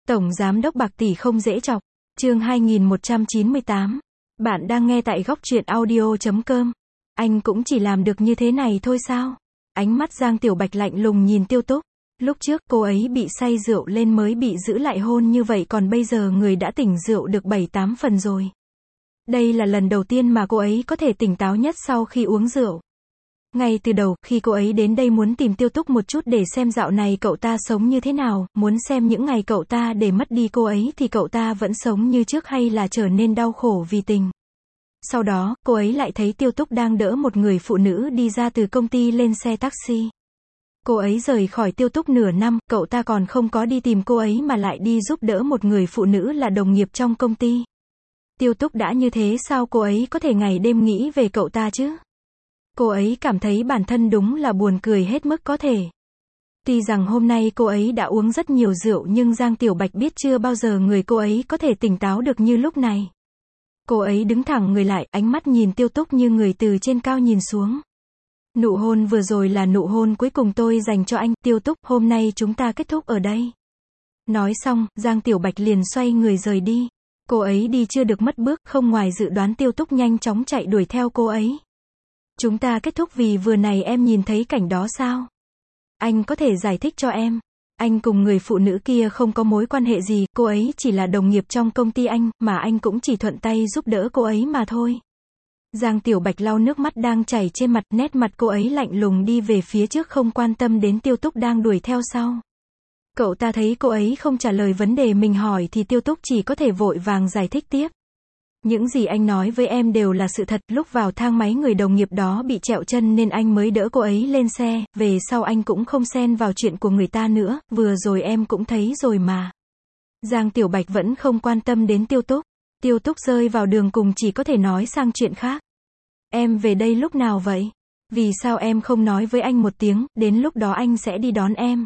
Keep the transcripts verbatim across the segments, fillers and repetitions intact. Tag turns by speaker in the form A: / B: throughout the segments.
A: Tổng Giám đốc bạc tỷ không dễ chọc. Chương hai nghìn một trăm chín mươi tám. Bạn đang nghe tại góc truyện audio chấm com. Anh cũng chỉ làm được như thế này thôi sao? Ánh mắt Giang Tiểu Bạch lạnh lùng nhìn Tiêu Túc. Lúc trước cô ấy bị say rượu lên mới bị giữ lại hôn như vậy, còn bây giờ người đã tỉnh rượu được bảy tám phần rồi. Đây là lần đầu tiên mà cô ấy có thể tỉnh táo nhất sau khi uống rượu. Ngay từ đầu, khi cô ấy đến đây muốn tìm Tiêu Túc một chút để xem dạo này cậu ta sống như thế nào, muốn xem những ngày cậu ta để mất đi cô ấy thì cậu ta vẫn sống như trước hay là trở nên đau khổ vì tình. Sau đó, cô ấy lại thấy Tiêu Túc đang đỡ một người phụ nữ đi ra từ công ty lên xe taxi. Cô ấy rời khỏi Tiêu Túc nửa năm, cậu ta còn không có đi tìm cô ấy mà lại đi giúp đỡ một người phụ nữ là đồng nghiệp trong công ty. Tiêu Túc đã như thế sao cô ấy có thể ngày đêm nghĩ về cậu ta chứ? Cô ấy cảm thấy bản thân đúng là buồn cười hết mức có thể. Tuy rằng hôm nay cô ấy đã uống rất nhiều rượu nhưng Giang Tiểu Bạch biết chưa bao giờ người cô ấy có thể tỉnh táo được như lúc này. Cô ấy đứng thẳng người lại, ánh mắt nhìn Tiêu Túc như người từ trên cao nhìn xuống. Nụ hôn vừa rồi là nụ hôn cuối cùng tôi dành cho anh, Tiêu Túc, hôm nay chúng ta kết thúc ở đây. Nói xong, Giang Tiểu Bạch liền xoay người rời đi. Cô ấy đi chưa được mất bước, không ngoài dự đoán Tiêu Túc nhanh chóng chạy đuổi theo cô ấy. Chúng ta kết thúc vì vừa này em nhìn thấy cảnh đó sao? Anh có thể giải thích cho em. Anh cùng người phụ nữ kia không có mối quan hệ gì, cô ấy chỉ là đồng nghiệp trong công ty anh, mà anh cũng chỉ thuận tay giúp đỡ cô ấy mà thôi. Giang Tiểu Bạch lau nước mắt đang chảy trên mặt, nét mặt cô ấy lạnh lùng đi về phía trước không quan tâm đến Tiêu Túc đang đuổi theo sau. Cậu ta thấy cô ấy không trả lời vấn đề mình hỏi thì Tiêu Túc chỉ có thể vội vàng giải thích tiếp. Những gì anh nói với em đều là sự thật, lúc vào thang máy người đồng nghiệp đó bị trẹo chân nên anh mới đỡ cô ấy lên xe, về sau anh cũng không xen vào chuyện của người ta nữa, vừa rồi em cũng thấy rồi mà. Giang Tiểu Bạch vẫn không quan tâm đến Tiêu Túc. Tiêu Túc rơi vào đường cùng chỉ có thể nói sang chuyện khác. Em về đây lúc nào vậy? Vì sao em không nói với anh một tiếng, đến lúc đó anh sẽ đi đón em.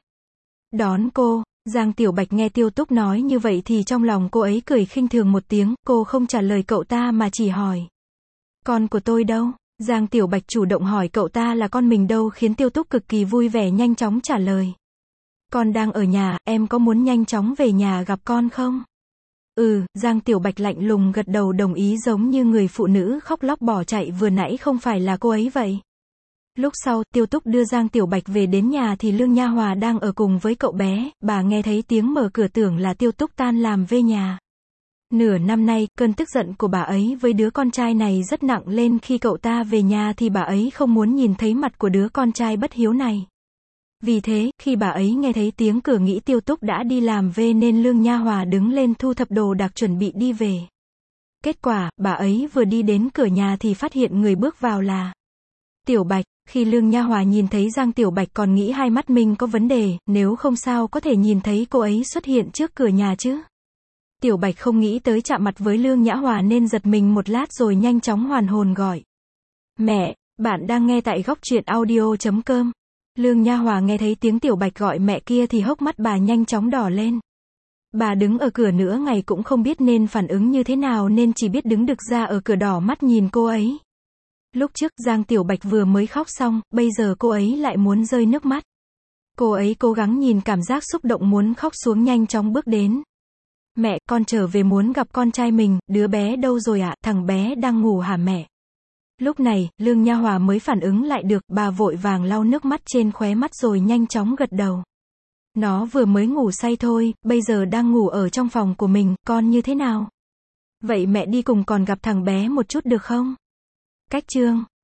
A: Đón cô? Giang Tiểu Bạch nghe Tiêu Túc nói như vậy thì trong lòng cô ấy cười khinh thường một tiếng, cô không trả lời cậu ta mà chỉ hỏi. Con của tôi đâu? Giang Tiểu Bạch chủ động hỏi cậu ta là con mình đâu khiến Tiêu Túc cực kỳ vui vẻ nhanh chóng trả lời. Con đang ở nhà, em có muốn nhanh chóng về nhà gặp con không? Ừ, Giang Tiểu Bạch lạnh lùng gật đầu đồng ý giống như người phụ nữ khóc lóc bỏ chạy vừa nãy không phải là cô ấy vậy. Lúc sau, Tiêu Túc đưa Giang Tiểu Bạch về đến nhà thì Lương Nha Hòa đang ở cùng với cậu bé, bà nghe thấy tiếng mở cửa tưởng là Tiêu Túc tan làm về nhà. Nửa năm nay, cơn tức giận của bà ấy với đứa con trai này rất nặng lên, khi cậu ta về nhà thì bà ấy không muốn nhìn thấy mặt của đứa con trai bất hiếu này. Vì thế, khi bà ấy nghe thấy tiếng cửa nghĩ Tiêu Túc đã đi làm về nên Lương Nha Hòa đứng lên thu thập đồ đạc chuẩn bị đi về. Kết quả, bà ấy vừa đi đến cửa nhà thì phát hiện người bước vào là Tiểu Bạch. Khi Lương Nha Hòa nhìn thấy Giang Tiểu Bạch còn nghĩ hai mắt mình có vấn đề, nếu không sao có thể nhìn thấy cô ấy xuất hiện trước cửa nhà chứ. Tiểu Bạch không nghĩ tới chạm mặt với Lương Nhã Hòa nên giật mình một lát rồi nhanh chóng hoàn hồn gọi. Mẹ, bạn đang nghe tại góc truyện audio chấm com. Lương Nha Hòa nghe thấy tiếng Tiểu Bạch gọi mẹ kia thì hốc mắt bà nhanh chóng đỏ lên. Bà đứng ở cửa nửa ngày cũng không biết nên phản ứng như thế nào nên chỉ biết đứng đực ra ở cửa đỏ mắt nhìn cô ấy. Lúc trước Giang Tiểu Bạch vừa mới khóc xong, bây giờ cô ấy lại muốn rơi nước mắt. Cô ấy cố gắng nhìn cảm giác xúc động muốn khóc xuống nhanh chóng bước đến. Mẹ, con trở về muốn gặp con trai mình, đứa bé đâu rồi ạ, thằng bé đang ngủ hả mẹ? Lúc này, Lương Nha Hòa mới phản ứng lại được, bà vội vàng lau nước mắt trên khóe mắt rồi nhanh chóng gật đầu. Nó vừa mới ngủ say thôi, bây giờ đang ngủ ở trong phòng của mình, con như thế nào? Vậy mẹ đi cùng còn gặp thằng bé một chút được không? Cách chương